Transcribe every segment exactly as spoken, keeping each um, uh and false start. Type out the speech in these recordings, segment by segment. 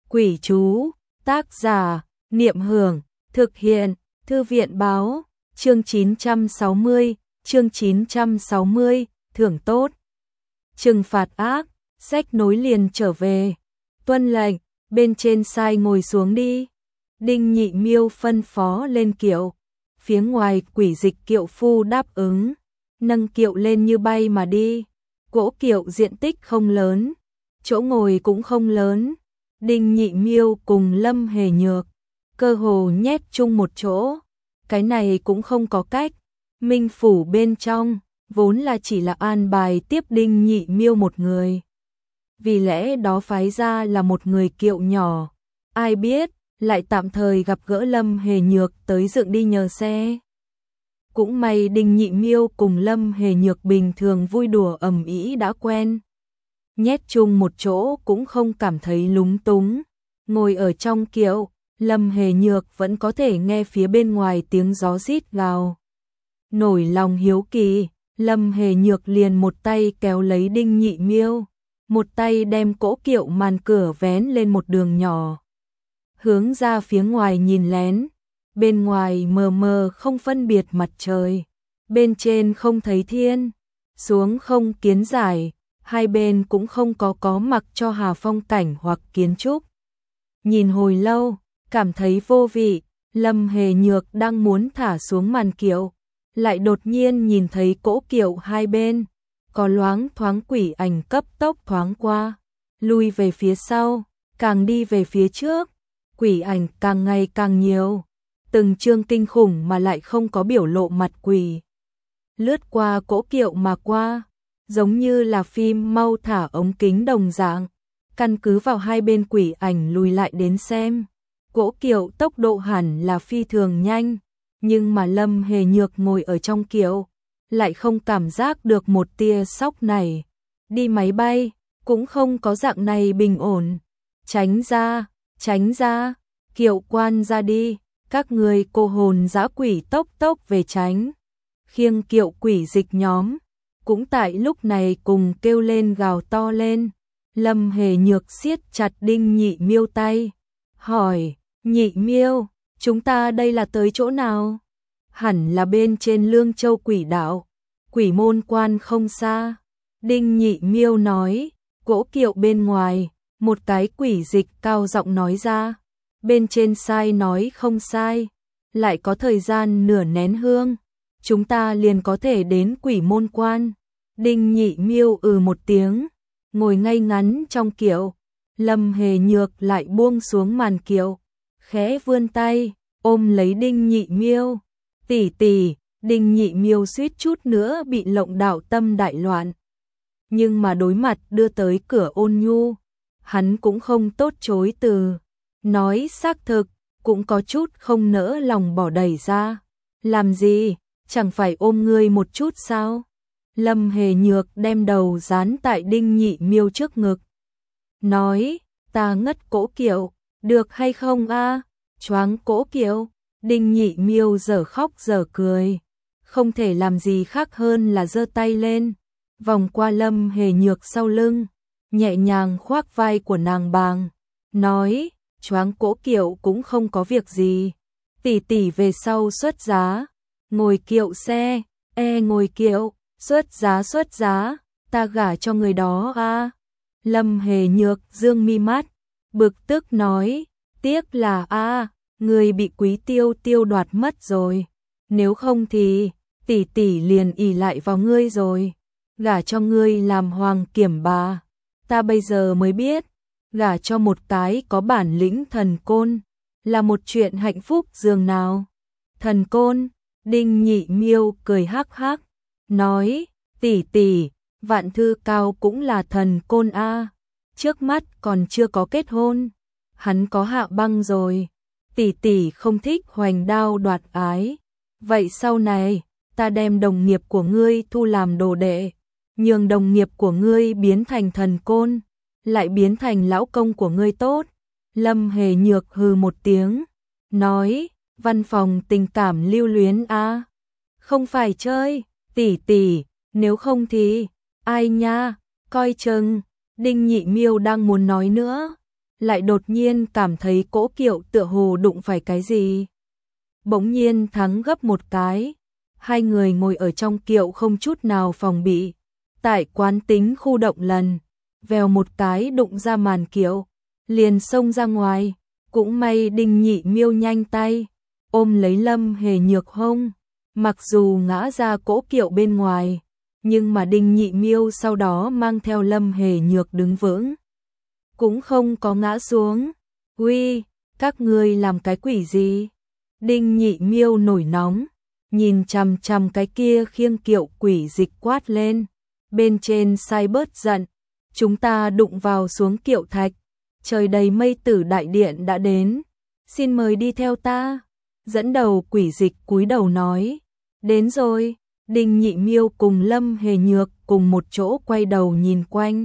Quỷ chú, tác giả, Niệm Hưởng, thực hiện, Thư viện báo, chương chín trăm sáu mươi, chương chín trăm sáu mươi, thưởng tốt. Trừng phạt ác, sách nối liền trở về. Tuân lệnh, bên trên sai ngồi xuống đi. Đinh Nhị Miêu phân phó lên kiệu. Phía ngoài quỷ dịch kiệu phu đáp ứng, nâng kiệu lên như bay mà đi. Cỗ kiệu diện tích không lớn, chỗ ngồi cũng không lớn. Đinh Nhị Miêu cùng Lâm Hề Nhược cơ hồ nhét chung một chỗ. Cái này cũng không có cách. Minh phủ bên trong vốn là chỉ là an bài tiếp Đinh Nhị Miêu một người, vì lẽ đó phái ra là một người kiệu nhỏ. Ai biết lại tạm thời gặp gỡ Lâm Hề Nhược tới dựng đi nhờ xe. Cũng may Đinh Nhị Miêu cùng Lâm Hề Nhược bình thường vui đùa ầm ĩ đã quen, nhét chung một chỗ cũng không cảm thấy lúng túng. Ngồi ở trong kiệu, Lâm Hề Nhược vẫn có thể nghe phía bên ngoài tiếng gió rít gào. Nổi lòng hiếu kỳ, Lâm Hề Nhược liền một tay kéo lấy Đinh Nhị Miêu, một tay đem cỗ kiệu màn cửa vén lên một đường nhỏ, hướng ra phía ngoài nhìn lén. Bên ngoài mờ mờ không phân biệt mặt trời, bên trên không thấy thiên, xuống không kiến giải, hai bên cũng không có có mặc cho hà phong cảnh hoặc kiến trúc. Nhìn hồi lâu, cảm thấy vô vị, Lâm Hề Nhược đang muốn thả xuống màn kiệu, lại đột nhiên nhìn thấy cỗ kiệu hai bên có loáng thoáng quỷ ảnh cấp tốc thoáng qua, lui về phía sau, càng đi về phía trước, quỷ ảnh càng ngày càng nhiều, từng chương kinh khủng mà lại không có biểu lộ mặt quỷ, lướt qua cỗ kiệu mà qua, giống như là phim mau thả ống kính đồng dạng. Căn cứ vào hai bên quỷ ảnh lùi lại đến xem, cỗ kiệu tốc độ hẳn là phi thường nhanh, nhưng mà Lâm Hề Nhược ngồi ở trong kiệu lại không cảm giác được một tia sóc này. Đi máy bay cũng không có dạng này bình ổn. Tránh ra, tránh ra, kiệu quan ra đi, các người cô hồn dã quỷ tốc tốc về tránh. Khiêng kiệu quỷ dịch nhóm cũng tại lúc này cùng kêu lên gào to lên. Lâm Hề Nhược siết chặt Đinh Nhị Miêu tay, hỏi, Nhị Miêu, chúng ta đây là tới chỗ nào? Hẳn là bên trên Lương Châu quỷ đạo, quỷ môn quan không xa. Đinh Nhị Miêu nói, cỗ kiệu bên ngoài, một cái quỷ dịch cao giọng nói ra, bên trên sai nói không sai, lại có thời gian nửa nén hương, chúng ta liền có thể đến quỷ môn quan. Đinh Nhị Miêu ừ một tiếng, ngồi ngay ngắn trong kiệu. Lâm Hề Nhược lại buông xuống màn kiệu, khẽ vươn tay ôm lấy Đinh Nhị Miêu. Tỷ tỷ, Đinh Nhị Miêu suýt chút nữa bị lộng đạo tâm đại loạn, nhưng mà đối mặt đưa tới cửa ôn nhu, hắn cũng không tốt chối từ, nói xác thực, cũng có chút không nỡ lòng bỏ đẩy ra. Làm gì, chẳng phải ôm ngươi một chút sao? Lâm Hề Nhược đem đầu dán tại Đinh Nhị Miêu trước ngực, nói, ta ngất cỗ kiệu, được hay không a? Choáng cỗ kiệu. Đinh Nhị Miêu dở khóc dở cười, không thể làm gì khác hơn là giơ tay lên, vòng qua Lâm Hề Nhược sau lưng, nhẹ nhàng khoác vai của nàng bàng, nói, choáng cỗ kiệu cũng không có việc gì, tỷ tỷ về sau xuất giá, ngồi kiệu xe, e ngồi kiệu, xuất giá xuất giá, ta gả cho người đó a. Lâm Hề Nhược dương mi mắt, bực tức nói, tiếc là a, người bị Quý Tiêu Tiêu đoạt mất rồi, nếu không thì tỷ tỷ liền ỷ lại vào ngươi rồi, gả cho ngươi làm hoàng kiểm bà. Ta bây giờ mới biết, gả cho một cái có bản lĩnh thần côn là một chuyện hạnh phúc dường nào. Thần côn? Đinh Nhị Miêu cười hắc hắc, nói, tỷ tỷ, Vạn Thư Cao cũng là thần côn a, trước mắt còn chưa có kết hôn, hắn có hạ băng rồi. Tỷ tỷ không thích hoành đao đoạt ái, vậy sau này ta đem đồng nghiệp của ngươi thu làm đồ đệ, nhường đồng nghiệp của ngươi biến thành thần côn, lại biến thành lão công của ngươi tốt. Lâm Hề Nhược hừ một tiếng, nói, văn phòng tình cảm lưu luyến a, không phải chơi, tỷ tỷ, nếu không thì, ai nha, coi chừng. Đinh Nhị Miêu đang muốn nói nữa, lại đột nhiên cảm thấy cỗ kiệu tựa hồ đụng phải cái gì. Bỗng nhiên thắng gấp một cái, hai người ngồi ở trong kiệu không chút nào phòng bị. Tại quán tính khu động lần, vèo một cái đụng ra màn kiệu, liền xông ra ngoài. Cũng may Đinh Nhị Miêu nhanh tay, ôm lấy Lâm Hề Nhược hông. Mặc dù ngã ra cỗ kiệu bên ngoài, nhưng mà Đinh Nhị Miêu sau đó mang theo Lâm Hề Nhược đứng vững, cũng không có ngã xuống. Uy, các ngươi làm cái quỷ gì? Đinh Nhị Miêu nổi nóng, nhìn chằm chằm cái kia khiêng kiệu quỷ dịch quát lên. Bên trên sai bớt giận, chúng ta đụng vào xuống kiệu thạch, trời đầy mây tử đại điện đã đến, xin mời đi theo ta. Dẫn đầu quỷ dịch cúi đầu nói, đến rồi. Đinh Nhị Miêu cùng Lâm Hề Nhược cùng một chỗ quay đầu nhìn quanh.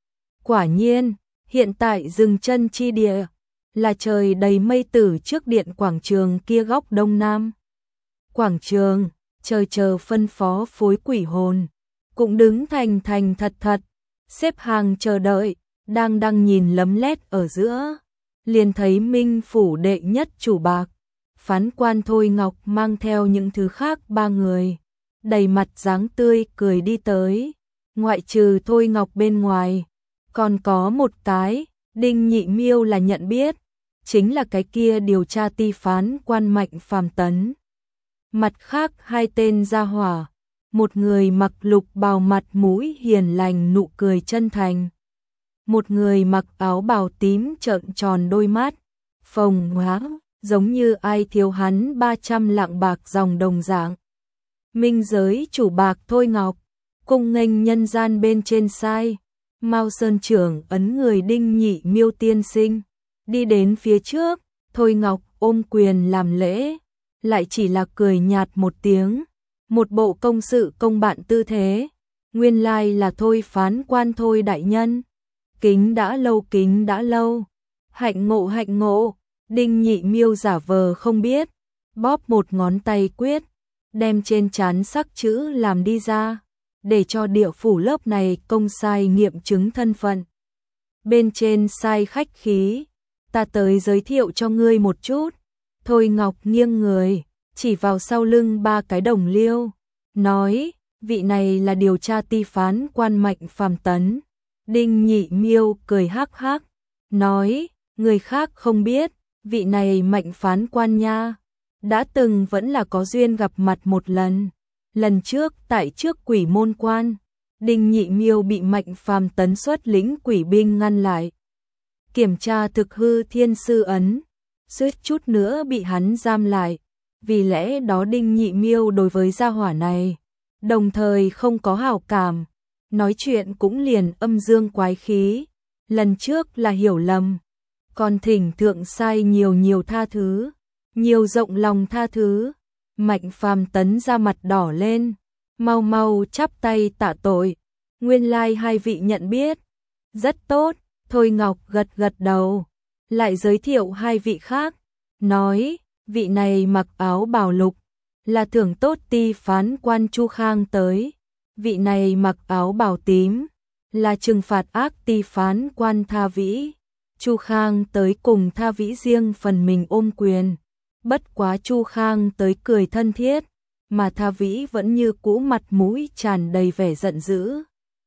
Quả nhiên, hiện tại dừng chân chi địa là trời đầy mây tử trước điện quảng trường kia góc đông nam. Quảng trường, trời chờ phân phó phối quỷ hồn, cũng đứng thành thành thật thật, xếp hàng chờ đợi, đang đang nhìn lấm lét ở giữa. Liền thấy Minh phủ đệ nhất chủ bạc, phán quan Thôi Ngọc mang theo những thứ khác ba người, đầy mặt dáng tươi cười đi tới. Ngoại trừ Thôi Ngọc bên ngoài, còn có một cái, Đinh Nhị Miêu là nhận biết, chính là cái kia điều tra ti phán quan Mạnh Phàm Tấn. Mặt khác hai tên gia hỏa, một người mặc lục bào mặt mũi hiền lành nụ cười chân thành, một người mặc áo bào tím trợn tròn đôi mắt, phồng hóa, giống như ai thiếu hắn ba trăm lạng bạc dòng đồng dạng. Minh giới chủ bạc Thôi Ngọc, cung nghênh nhân gian bên trên sai. Mao Sơn trưởng ấn người Đinh Nhị Miêu tiên sinh, đi đến phía trước, Thôi Ngọc ôm quyền làm lễ, lại chỉ là cười nhạt một tiếng, một bộ công sự công bạn tư thế. Nguyên lai là Thôi phán quan Thôi đại nhân, kính đã lâu kính đã lâu, hạnh ngộ hạnh ngộ. Đinh Nhị Miêu giả vờ không biết, bóp một ngón tay quyết, đem trên trán sắc chữ làm đi ra, để cho địa phủ lớp này công sai nghiệm chứng thân phận. Bên trên sai khách khí, ta tới giới thiệu cho ngươi một chút. Thôi Ngọc nghiêng người, chỉ vào sau lưng ba cái đồng liêu, nói, vị này là điều tra ti phán quan Mạnh Phàm Tấn. Đinh Nhị Miêu cười hắc hắc, nói, người khác không biết, vị này Mạnh phán quan nha, đã từng vẫn là có duyên gặp mặt một lần. Lần trước tại trước quỷ môn quan, Đinh Nhị Miêu bị Mạnh Phàm Tấn xuất lĩnh quỷ binh ngăn lại, kiểm tra thực hư thiên sư ấn, suýt chút nữa bị hắn giam lại. Vì lẽ đó Đinh Nhị Miêu đối với gia hỏa này, đồng thời không có hảo cảm, nói chuyện cũng liền âm dương quái khí. Lần trước là hiểu lầm, còn thỉnh thượng sai nhiều nhiều tha thứ, nhiều rộng lòng tha thứ. Mạnh Phàm Tấn ra mặt đỏ lên, mau mau chắp tay tạ tội. Nguyên lai hai vị nhận biết, rất tốt. Thôi Ngọc gật gật đầu, lại giới thiệu hai vị khác, nói, vị này mặc áo bào lục, là thưởng tốt ti phán quan Chu Khang tới. Vị này mặc áo bào tím, là trừng phạt ác ti phán quan Tha Vĩ. Chu Khang tới cùng Tha Vĩ riêng phần mình ôm quyền. Bất quá Chu Khang tới cười thân thiết, mà Tha Vĩ vẫn như cũ mặt mũi tràn đầy vẻ giận dữ.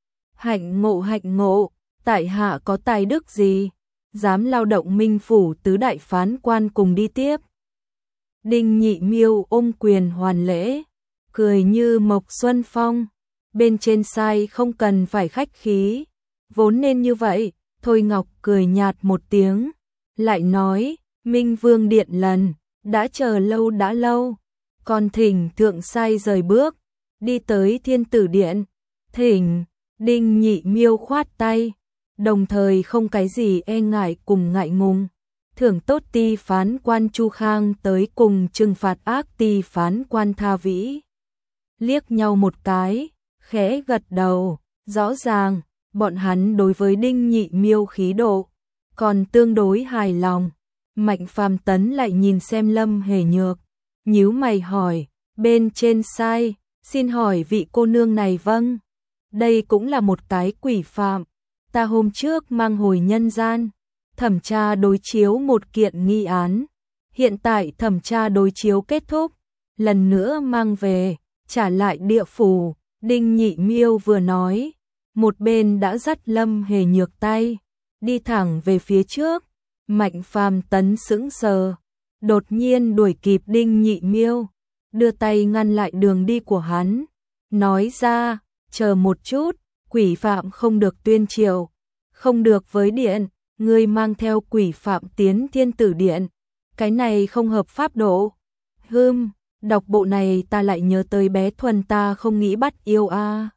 Hạnh ngộ hạnh ngộ, tại hạ có tài đức gì, dám lao động Minh phủ tứ đại phán quan cùng đi tiếp. Đinh Nhị Miêu ôm quyền hoàn lễ, cười như Mộc Xuân Phong. Bên trên sai không cần phải khách khí, vốn nên như vậy. Thôi Ngọc cười nhạt một tiếng, lại nói, Minh Vương điện lần, đã chờ lâu đã lâu, còn thỉnh thượng sai rời bước, đi tới Thiên Tử điện. Thỉnh. Đinh Nhị Miêu khoát tay, đồng thời không cái gì e ngại cùng ngại ngùng. Thưởng tốt ti phán quan Chu Khang tới cùng trừng phạt ác ti phán quan Tha Vĩ. Liếc nhau một cái, khẽ gật đầu, rõ ràng, bọn hắn đối với Đinh Nhị Miêu khí độ, còn tương đối hài lòng. Mạnh Phàm Tấn lại nhìn xem Lâm Hề Nhược, nhíu mày hỏi, bên trên sai, xin hỏi vị cô nương này. Vâng, đây cũng là một cái quỷ phạm, ta hôm trước mang hồi nhân gian, thẩm tra đối chiếu một kiện nghi án. Hiện tại thẩm tra đối chiếu kết thúc, lần nữa mang về, trả lại địa phủ, Đinh Nhị Miêu vừa nói, một bên đã dắt Lâm Hề Nhược tay, đi thẳng về phía trước. Mạnh Phàm Tấn sững sờ, đột nhiên đuổi kịp Đinh Nhị Miêu, đưa tay ngăn lại đường đi của hắn, nói ra, chờ một chút, quỷ phạm không được tuyên triều, không được với điện, ngươi mang theo quỷ phạm tiến Thiên Tử Điện, cái này không hợp pháp độ. Hừm, đọc bộ này ta lại nhớ tới bé Thuần ta không nghĩ bắt yêu a.